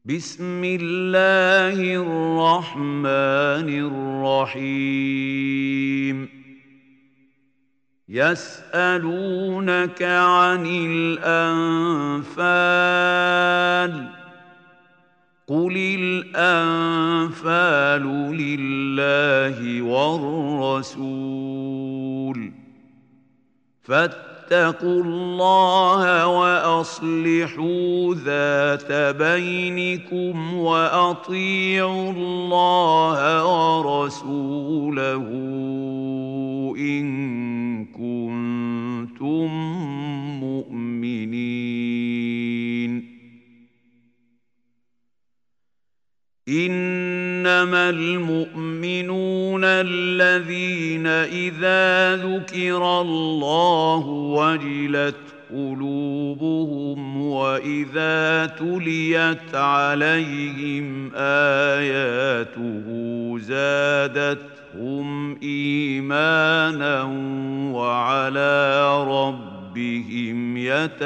بسم الله الرحمن الرحيم يسألونك عن الأنفال قل الأنفال لله والرسول فاتقوا الله وأصلحوا ذات بينكم وأطيعوا الله ورسوله إن كنتم مؤمنين إنما المؤمنون الذين إذا ذكر الله وجلت قلوبهم وإذا تليت عليهم آياته زادتهم إيمانا وعلى ربهم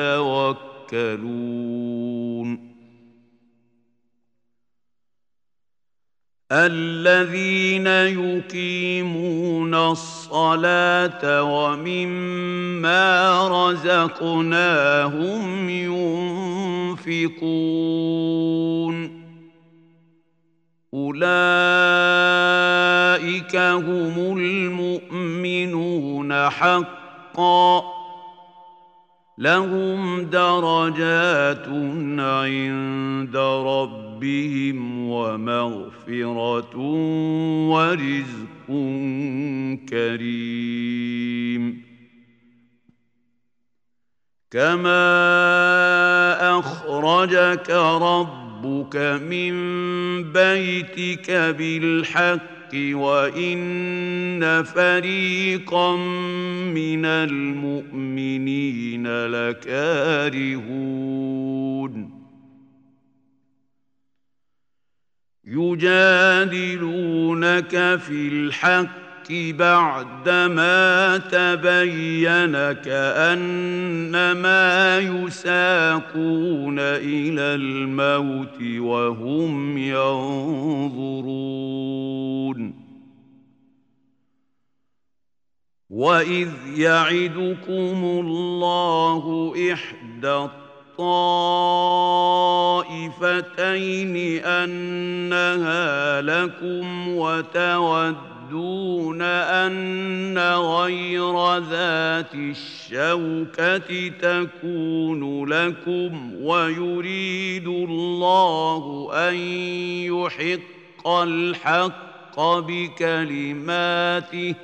يتوكلون الذين يقيمون الصلاة ومما رزقناهم ينفقون أولئك هم المؤمنون حقا لهم درجات عند ربهم ومغفرة ورزق كريم كما أخرجك ربك من بيتك بالحق وإن فريقا من المؤمنين لكارهون يجادلونك في الحق بعدما تبين كأنما يساقون إلى الموت وهم ينظرون وإذ يعدكم الله إحدى الطائفتين أنها لكم وتودون أن غير ذات الشوكة تكون لكم ويريد الله أن يحق الحق بكلماته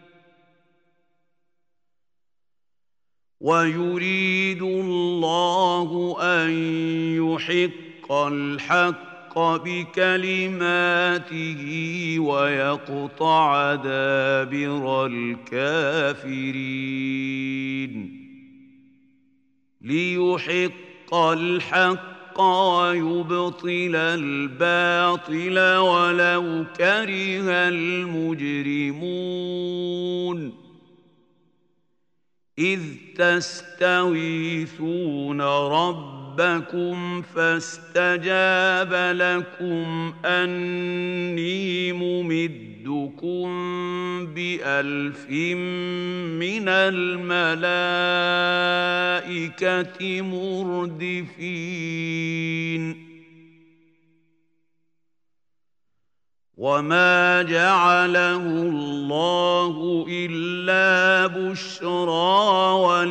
ويريد الله أن يحق الحق بكلماته ويقطع دابر الكافرين ليحق الحق ويبطل الباطل ولو كره المجرمون إذ تستغيثون ربكم فاستجاب لكم أني ممدكم بألف من الملائكة مردفين وما جعله الله إلا بشرى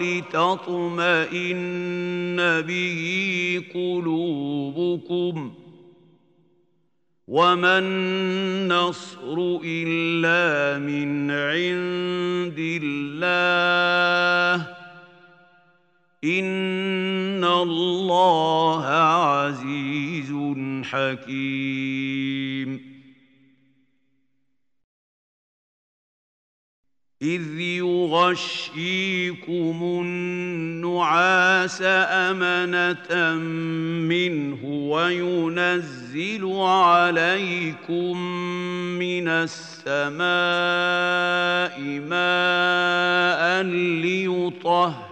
ولتطمئن به قلوبكم وما النصر إلا من عند الله إن الله عزيز حكيم إذ يغشيكم النعاس أمنة منه وينزل عليكم من السماء ماء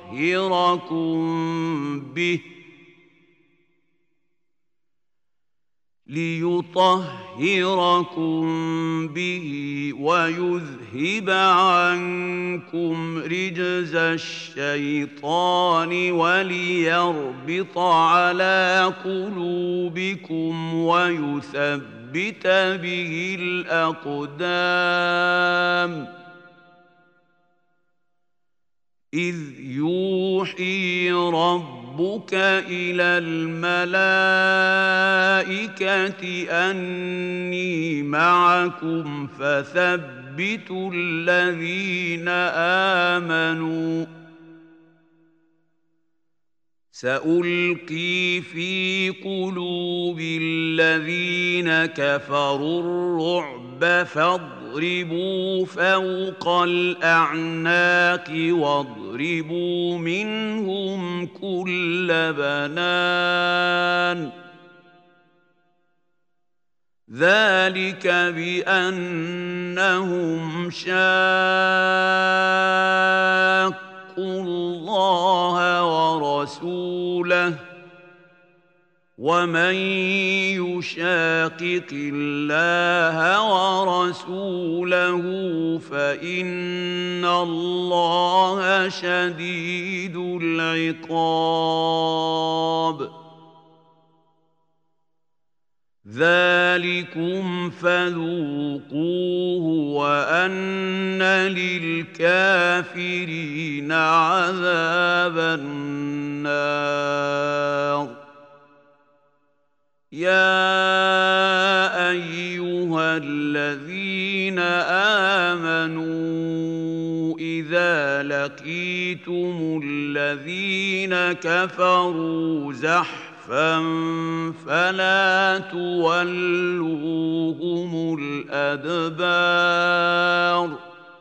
ليطهركم به ليطهركم به ويذهب عنكم رجز الشيطان وليربط على قلوبكم ويثبت به الأقدام إذ يوحي ربك إلى الملائكة أني معكم فثبتوا الذين آمنوا سألقي في قلوب الذين كفروا الرعب فاضربوا فوق الأعناق واضربوا منهم كل بنان ذلك بأنهم شاقوا الله ورسوله ومن يشاقق الله ورسوله فإن الله شديد العقاب ذلكم فذوقوه وأن للكافرين عذاب النار يا أيها الذين آمنوا إذا لقيتم الذين كفروا زحفا فلا تولوهم الأدبار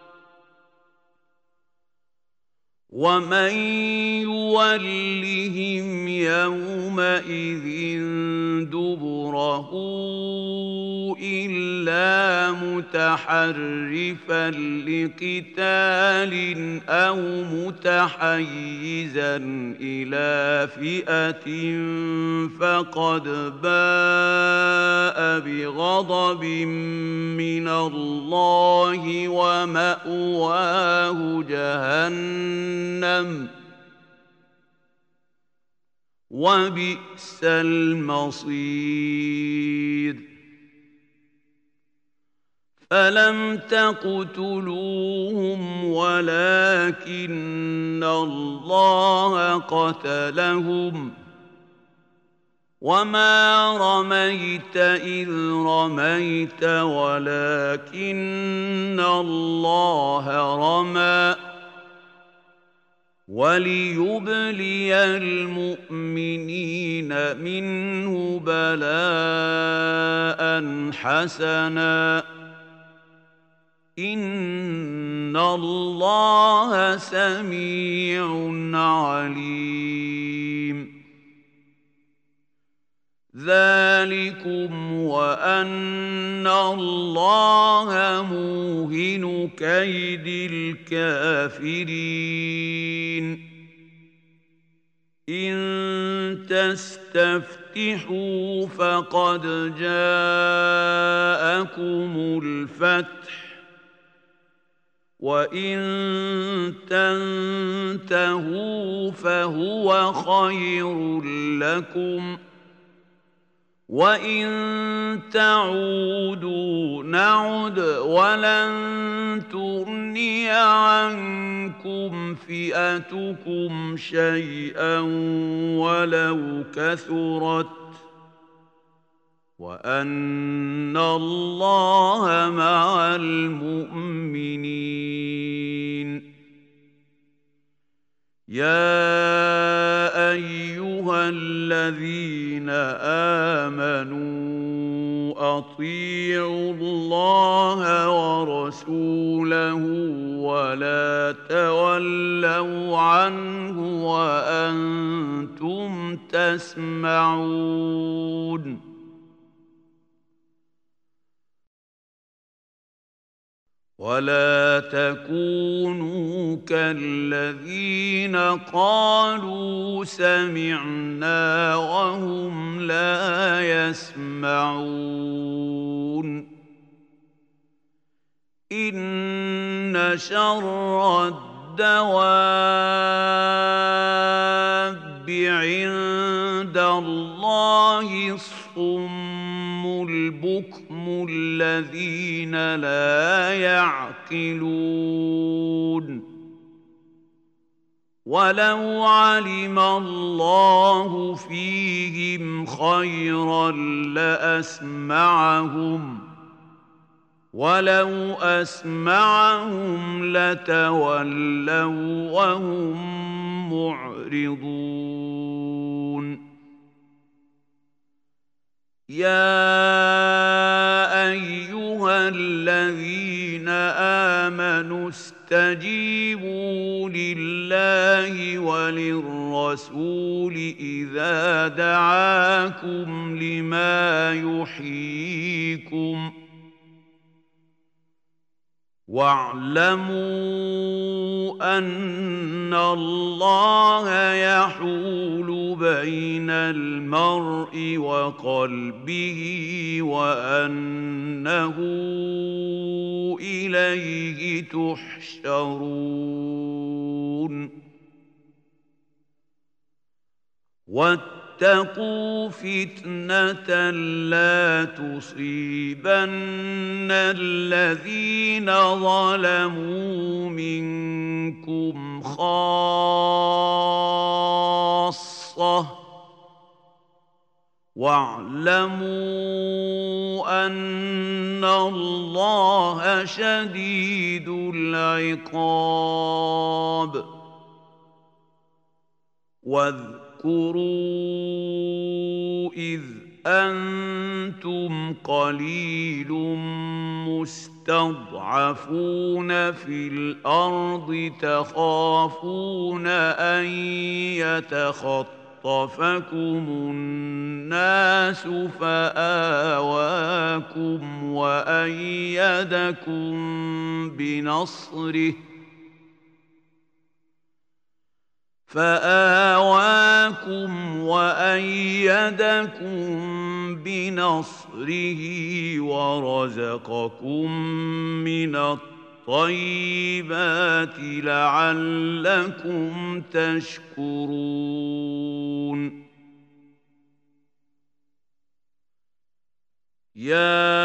ومن يولهم يومئذ دبره إلا متحرفا لقتال أو متحيزا إلى فئة فقد باء بغضب من الله ومأواه جهنم وبئس المصير فلم تقتلوهم ولكن الله قتلهم وما رميت إذ رميت ولكن الله رمى وليبلي المؤمنين منه بلاء حسنا إن الله سميع عليم ذلكم وأن الله موهن كيد الكافرين إن تستفتحوا فقد جاءكم الفتح وإن تنتهوا فهو خير لكم وإن تعودوا نعد ولن تغني عنكم فئتكم شيئا ولو كثرت وأن الله مع المؤمنين يا أيها الذين آمنوا أطيعوا الله ورسوله ولا تولوا عنه وأنتم تسمعون ولا تكونوا كالذين قالوا سمعنا وهم لا يسمعون إن شر الدواب عند الله الصم البكم الذين لا يعقلون ولو علم الله فيهم خيرا لأسمعهم ولو أسمعهم لتولوا وهم معرضون يا أيها الذين آمنوا استجيبوا لله وللرسول إذا دعاكم لما يحييكم واعلموا أن الله يحول بين المرء وقلبه وأنه إليه تحشرون واتقوا فتنة لا تصيبن الذين ظلموا منكم خاصة واعلموا أن الله شديد العقاب واذكروا إذ أنتم قليل مستضعفون في الأرض تخافون أن يتخطفكم الناس فآواكم وأيدكم بنصره ورزقكم من الطيبات لعلكم تشكرون يا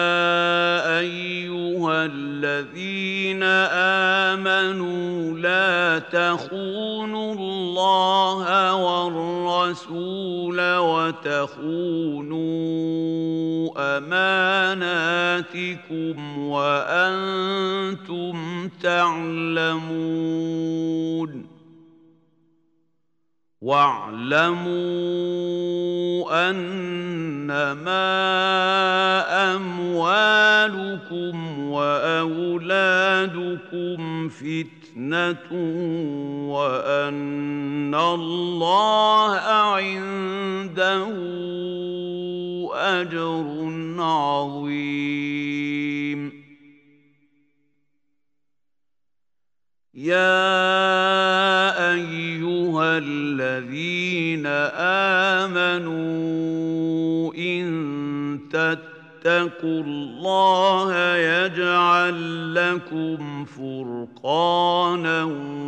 أيها الذين آمنوا لا تخونوا الله والرسول وتخونوا أماناتكم وأنتم تعلمون واعلموا أنما أموالكم وأولادكم فتنة وأن الله عنده أجر عظيم يا أيها الذين آمنوا إن تتقوا الله يجعل لكم فرقانا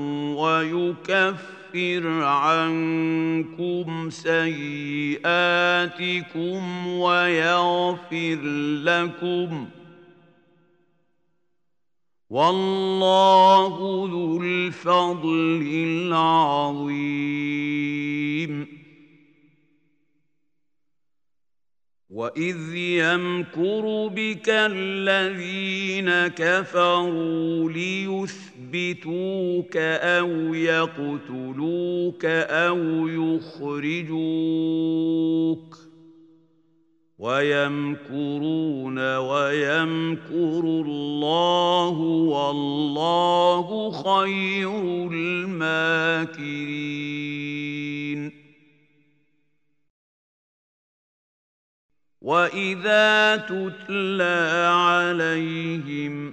ويكفر عنكم سيئاتكم ويغفر لكم والله ذو الفضل العظيم وإذ يمكر بك الذين كفروا ليثبتوك أو يقتلوك أو يخرجوك ويمكرون ويمكر الله والله خير الماكرين وإذا تتلى عليهم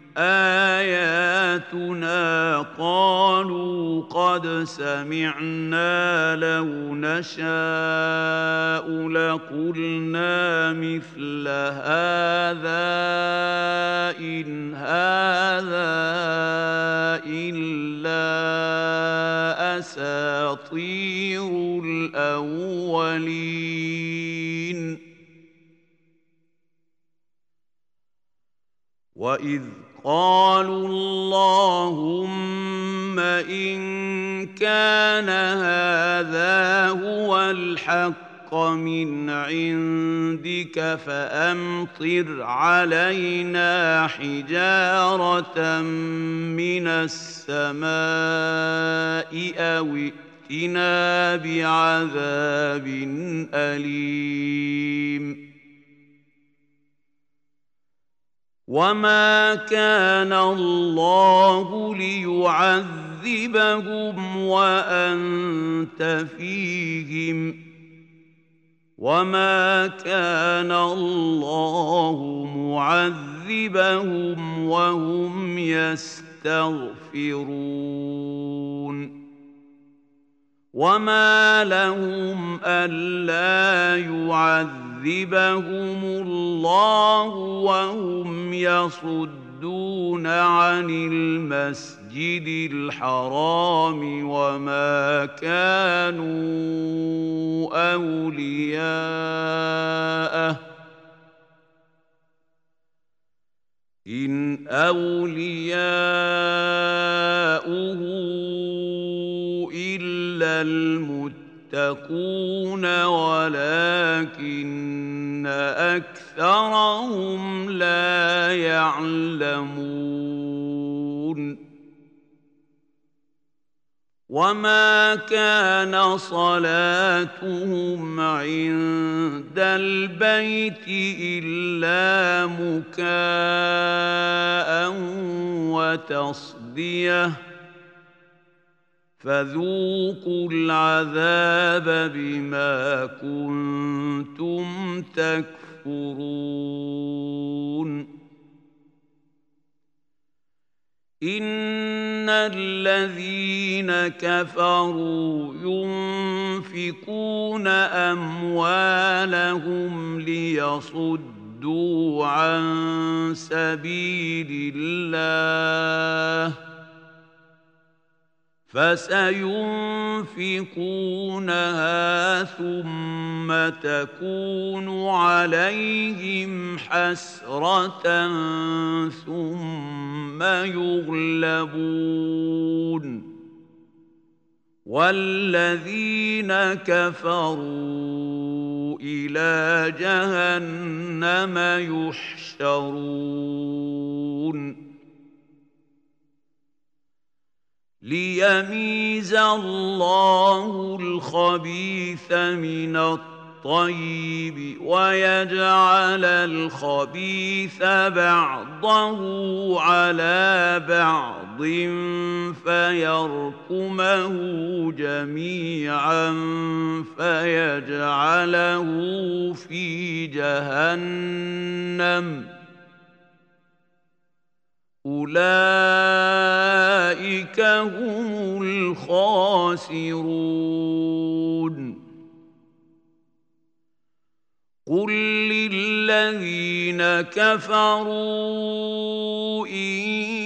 آياتنا قالوا قد سمعنا لو نشاء لقلنا مثل هذا إن هذا إلا أساطير الأولين وإذ قالوا اللهم إن كان هذا هو الحق من عندك فأمطر علينا حجارة من السماء أو ائتنا بعذاب أليم وما كان الله ليعذبهم وأنت فيهم وما كان الله معذبهم وهم يستغفرون وما لهم ألا يعذبهم الله وهم يصدون عن المسجد الحرام وما كانوا أولياءه إن أولياؤه إلا المتقون ولكن أكثرهم لا يعلمون وما كان صلاتهم عند البيت إلا مكاء وتصديه فذوقوا العذاب بما كنتم تكفرون إن الذين كفروا ينفقون أموالهم ليصدوا عن سبيل الله فسينفقونها ثم تكون عليهم حسرة ثم يغلبون والذين كفروا إلى جهنم يحشرون ليميز الله الخبيث من الطيب ويجعل الخبيث بعضه على بعض فيركمه جميعا فيجعله في جهنم أولئك هم الخاسرون قل للذين كفروا إن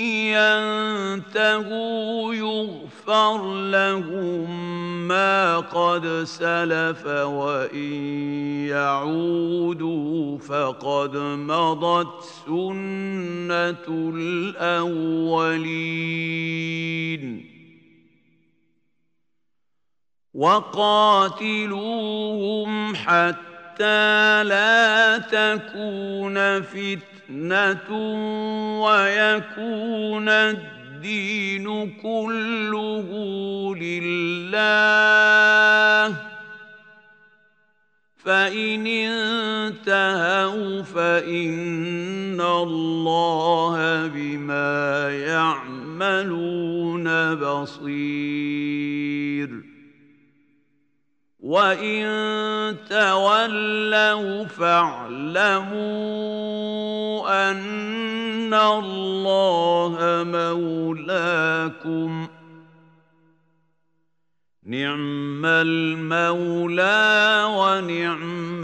ينتهوا يغفر لهم ما قد سلف وإن يعودوا فقد مضت سنة الأولين وقاتلوهم حتى لا تكون فتنة ويكون الدين كله لله فإن انتهوا فإن الله بما يعملون بصير وإن تولوا فاعلموا أن الله مولاكم نعم المولى ونعم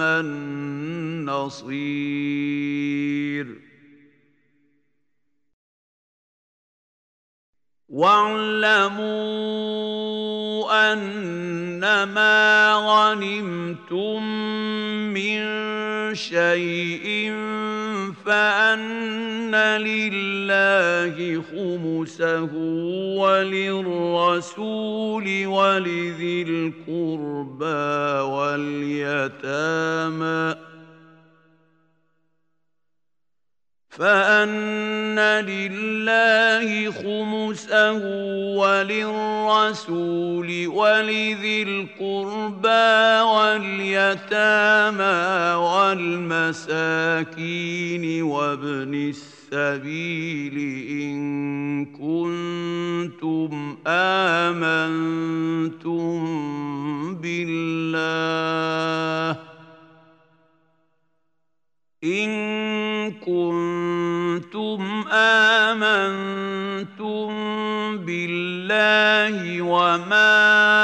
النصير واعلموا أنما غنمتم من شيء فأن لله خمسه وللرسول ولذي القربى واليتامى فأن لله خمسه وللرسول ولذي القربى واليتامى والمساكين وابن السبيل إن كنتم آمنتم بالله وما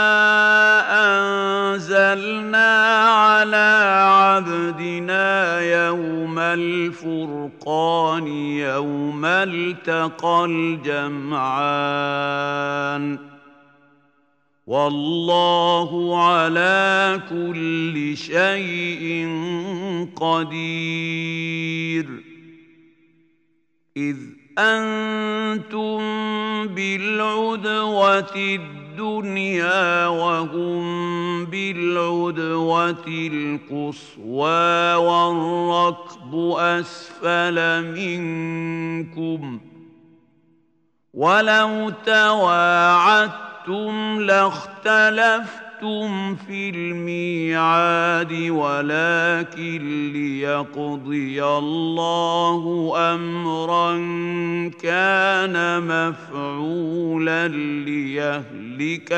أنزلنا على عبدنا يوم الفرقان يوم التقى الجمعان والله على كل شيء قدير إذ أنتم بالعدوة الدنيا وهم بالعدوة القصوى والركب أسفل منكم ولو تواعدتم لاختلفتم في الميعاد ولكن ليقضي الله أمرا كان مفعولا ليهلك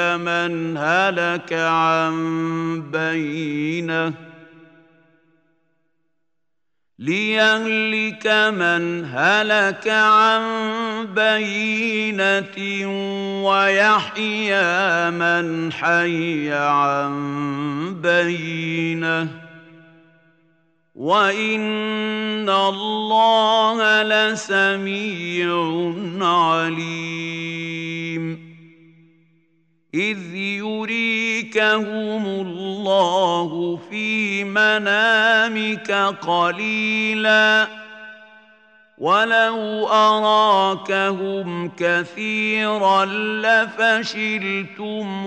من هلك عن بينة ويحيى من حي عن بينة وإن الله لسميع عليم إذ يريكهم الله في منامك قليلا ولو أراكهم كثيرا لفشلتم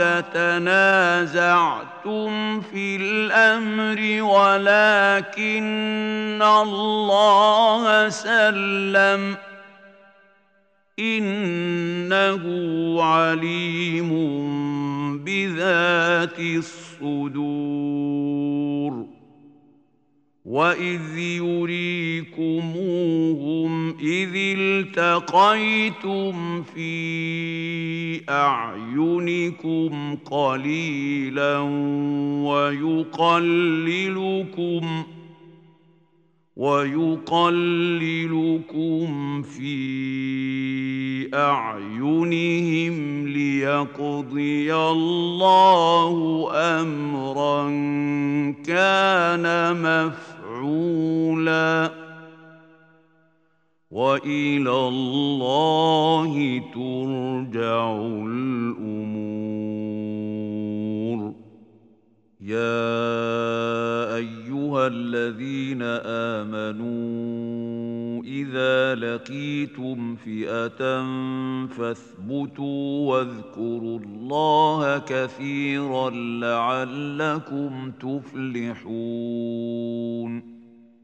ولتنازعتم في الأمر ولكن الله سلم إنه عليم بذات الصدور وإذ يريكموهم إذ التقيتم في أعينكم قليلا ويقللكم في أعينهم ليقضي الله أمرا كان مفعولا وإلى الله ترجع الأمور يا أيها الذين آمنوا إذا لقيتم فئة فاثبتوا واذكروا الله كثيرا لعلكم تفلحون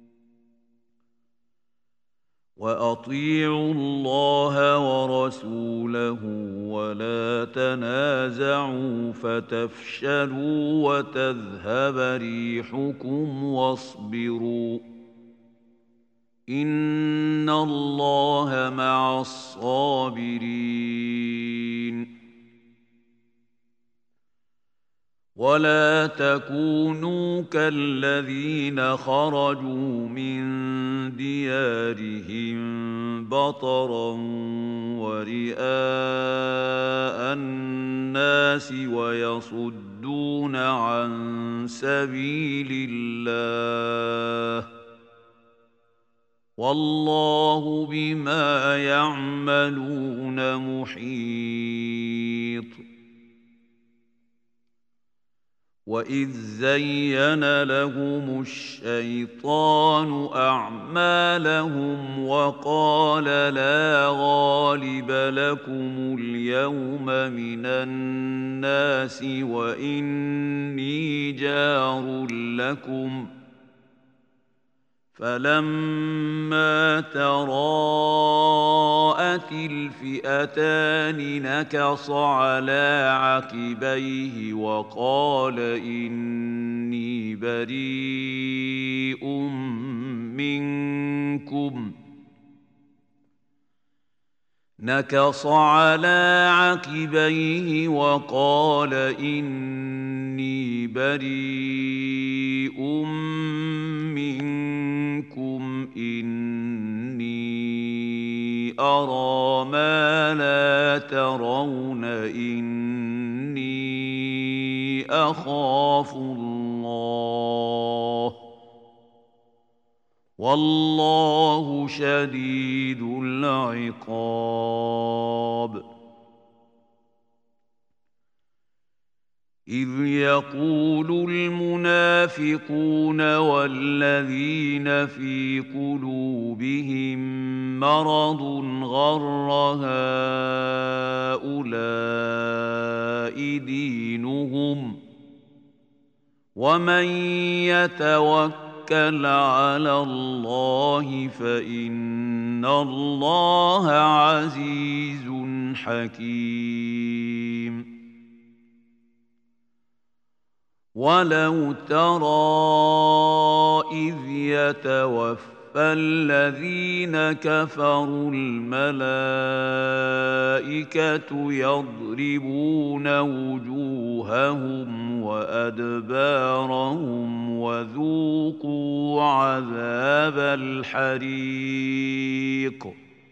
وأطيعوا الله ورسوله ولا تنازعوا فتفشلوا وتذهب ريحكم واصبروا إن الله مع الصابرين ولا تكونوا كالذين خرجوا من ديارهم بطرا ورئاء الناس ويصدون عن سبيل الله والله بما يعملون محيط. وإذ زين لهم الشيطان أعمالهم وقال لا غالب لكم اليوم من الناس وإني جار لكم فلما تراءت الفئتان نكص على عقبيه وقال إني بريء منكم نكص على عقبيه وقال إني بريء منكم إني أرى ما لا ترون إني أخاف الله والله شديد العقاب. إذ يقول المنافقون والذين في قلوبهم مرض غر هؤلاء دينهم ومن يتوكل على الله فإن الله عزيز حكيم. ولو ترى إذ يتوفى الذين كفروا الملائكة يضربون وجوههم وأدبارهم وذوقوا عذاب الحريق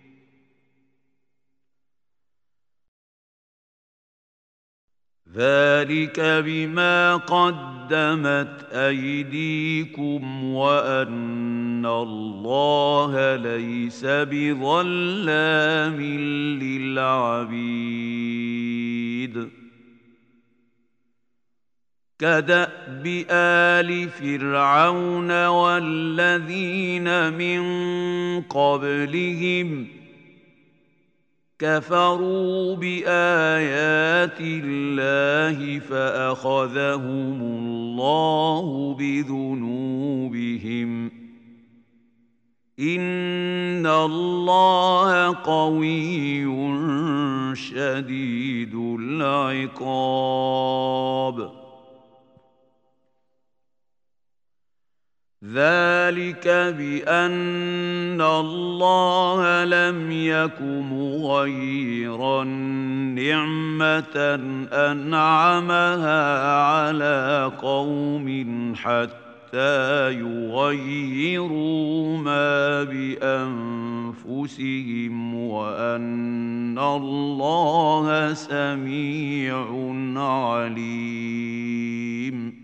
ذلك بما قدمت أيديكم وأن الله ليس بظلام للعبيد. كدأب آل فرعون والذين من قبلهم كفروا بآيات الله فأخذهم الله بذنوبهم إن الله قوي شديد العقاب. ذلك بأن الله لم يك مغيرا نعمة أنعمها على قوم حتى يغيروا ما بأنفسهم وأن الله سميع عليم.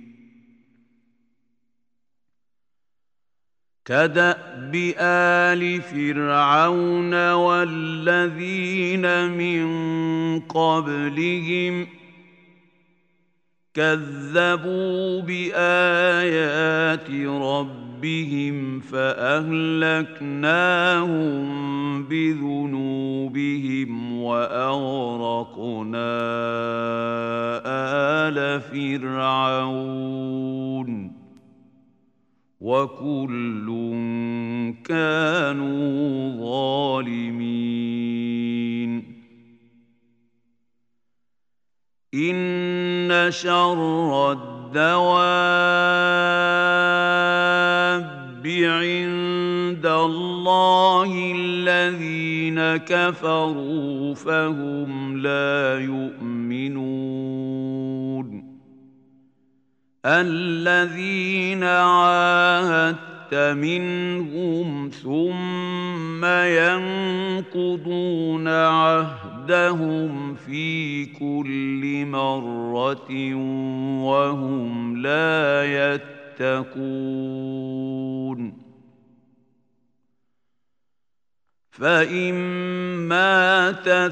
كدأب آل فرعون والذين من قبلهم كذبوا بآيات ربهم فأهلكناهم بذنوبهم وأغرقنا آل فرعون وكل كانوا ظالمين. إن شر الدواب عند الله الذين كفروا فهم لا يؤمنون. الذين عاهدت منهم ثم ينقضون عهدهم في كل مرة وهم لا يتقون فإما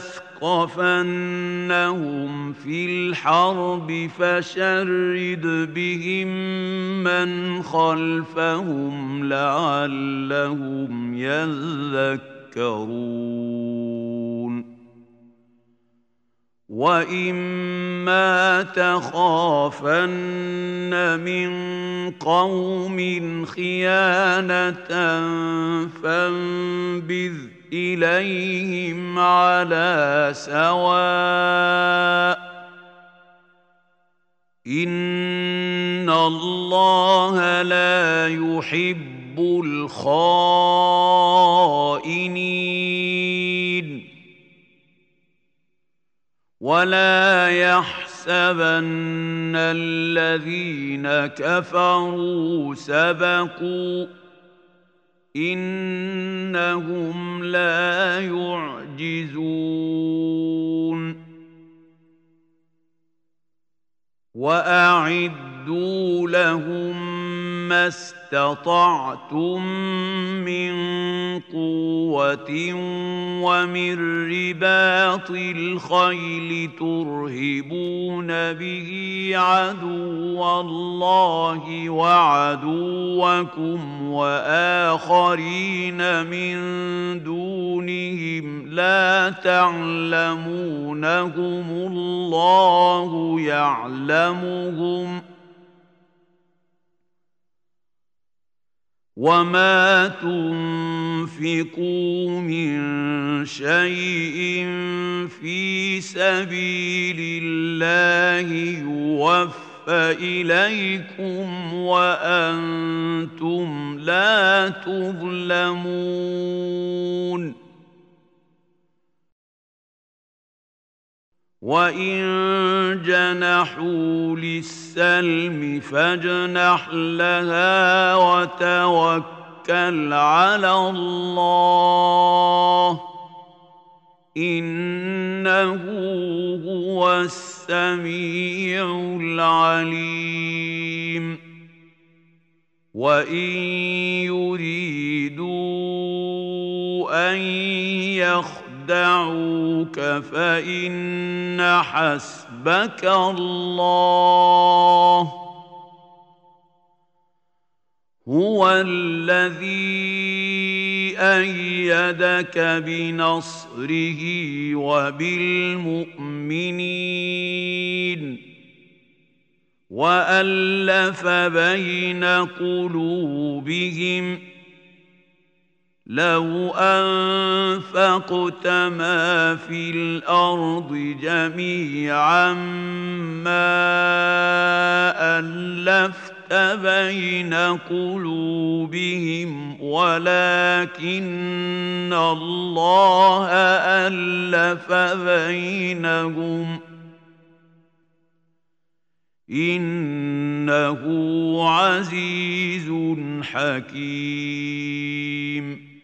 تثقفنهم في الحرب فشرد بهم من خلفهم لعلهم يذكرون وإما تخافن من قوم خيانة فانبذ إليهم على سواء إن الله لا يحب الخائنين ولا يحسبن الذين كفروا سبقوا إنهم لا يعجزون وأعدوا لهم ما استطعتم من قوة ومن رباط الخيل ترهبون به عدو الله وعدوكم وآخرين من دونهم لا تعلمونهم الله يعلمهم وما تنفقوا من شيء في سبيل الله يوفى إليكم وأنتم لا تظلمون وإن جنحوا للسلم فاجنح لها وتوكل على الله إنه هو السميع العليم وإن يريدوا أن يخدعوك فإن حسبك الله هو الذي أيدك بنصره وبالمؤمنين وألف بين قلوبهم لو أنفقت ما في الأرض جميعا ما ألفت بين قلوبهم ولكن الله ألف بينهم إنه عزيز حكيم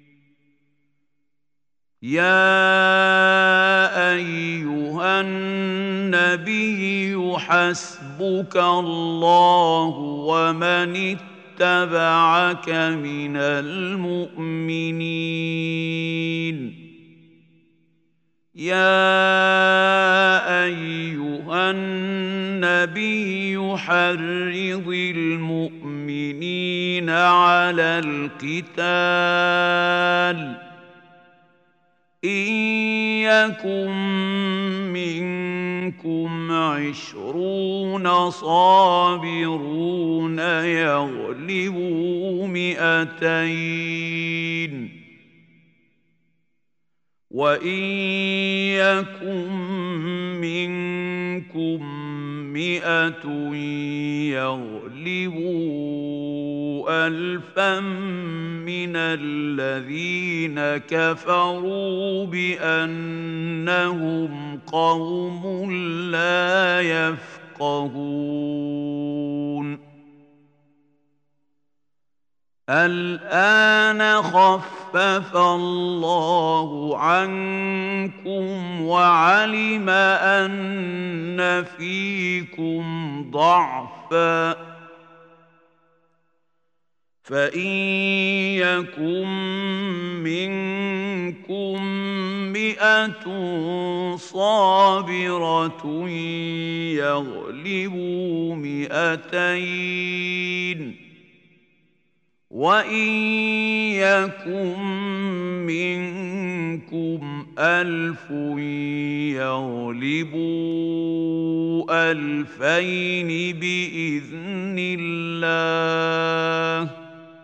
يا أيها النبي حسبك الله ومن اتبعك من المؤمنين يا أيها النبي حرض المؤمنين على القتال إن يكن منكم 20 صابرون يغلبوا 200 وإن يكن منكم 100 يغلبوا 1000 من الذين كفروا بأنهم قوم لا يفقهون الآن خفف الله عنكم وعلم أن فيكم ضعفا فإن يكن منكم 100 صابرة يغلبوا 200 وإن يكن منكم 1000 يغلبوا 2000 بإذن الله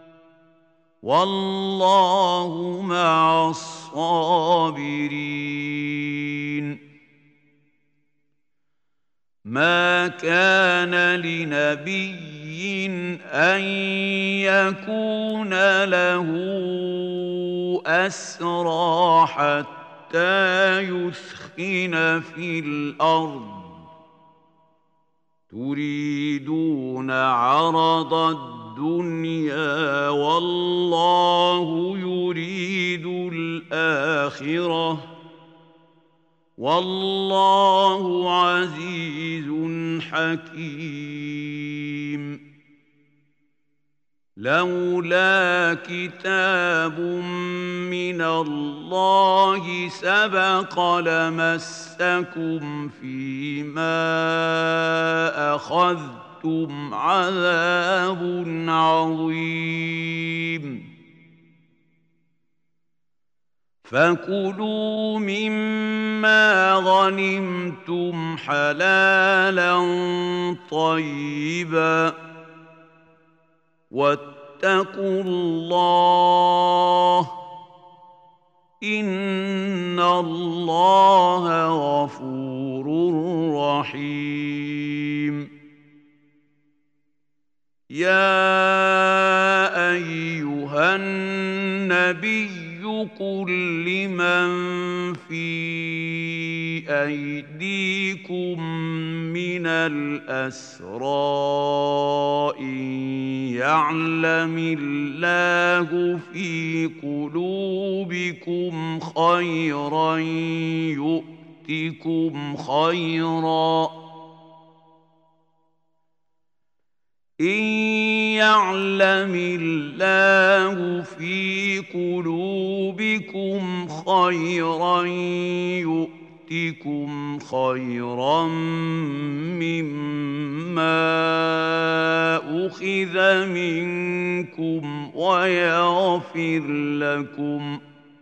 والله مع الصابرين. ما كان لنبي أن يكون له أسرى حتى يثخن في الأرض تريدون عرض الدنيا والله يريد الآخرة والله عزيز حكيم. لولا كتاب من الله سبق لمسكم فيما أخذتم عذاب عظيم. فكلوا مما غنمتم حلالا طيبا واتقوا الله إن الله غفور رحيم. يا أيها النبي قل لمن في أيديكم من الأسرى إن يعلم الله في قلوبكم خيرا يؤتكم خيرا إن يعلم الله في قلوبكم خيرا يؤتكم خيرا مما أخذ منكم ويغفر لكم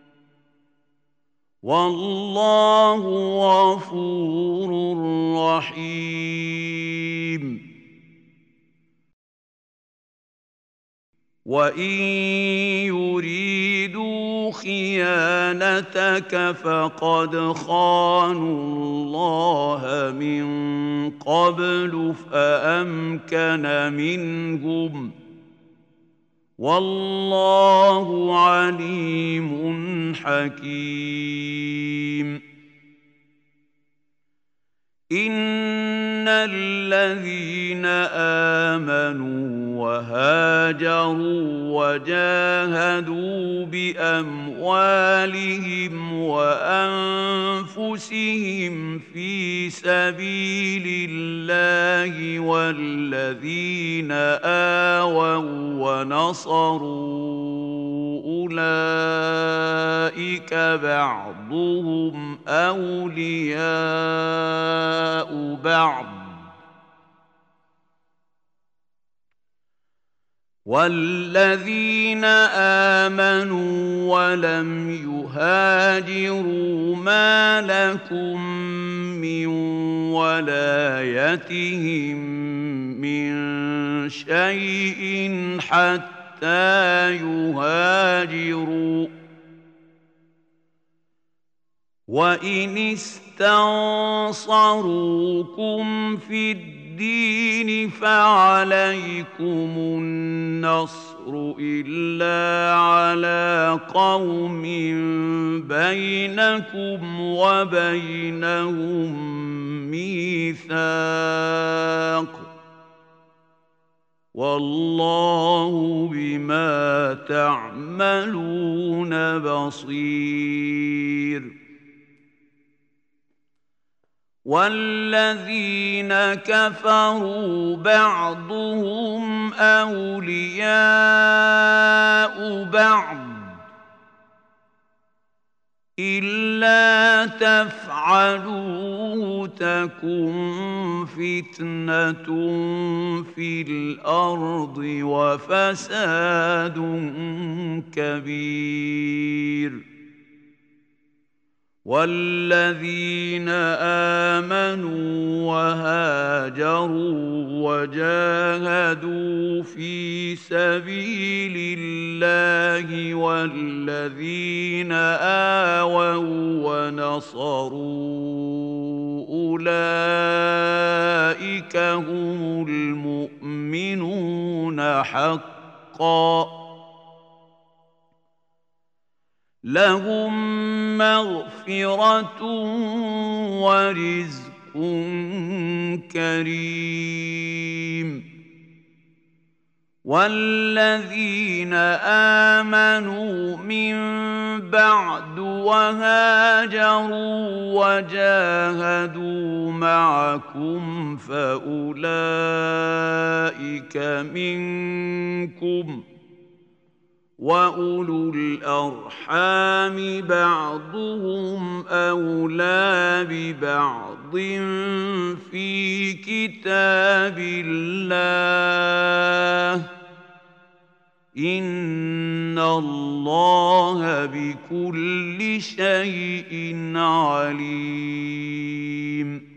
والله غفور رحيم. وإن يريدوا خيانتك فقد خانوا الله من قبل فأمكن منهم والله عليم حكيم. إن الذين آمنوا وهاجروا وجاهدوا بأموالهم وأنفسهم في سبيل الله والذين آووا ونصروا أولئك بعضهم أولياء بعض والذين آمنوا ولم يهاجروا ما لكم من ولايتهم من شيء حتى يهاجروا وإن استنصروكم في الدين فعليكم النصر إلا على قوم بينكم وبينهم ميثاق والله بما تعملون بصير. والذين كفروا بعضهم أولياء بعض إلا تفعلوه تكن فتنة في الأرض وفساد كبير. والذين آمنوا وهاجروا وجاهدوا في سبيل الله والذين آووا ونصروا أولئك هم المؤمنون حقا لهم مغفرة ورزق كريم. والذين آمنوا من بعد وهاجروا وجاهدوا معكم فأولئك منكم وأولو الأرحام بعضهم أولى ببعض في كتاب الله إن الله بكل شيء عليم.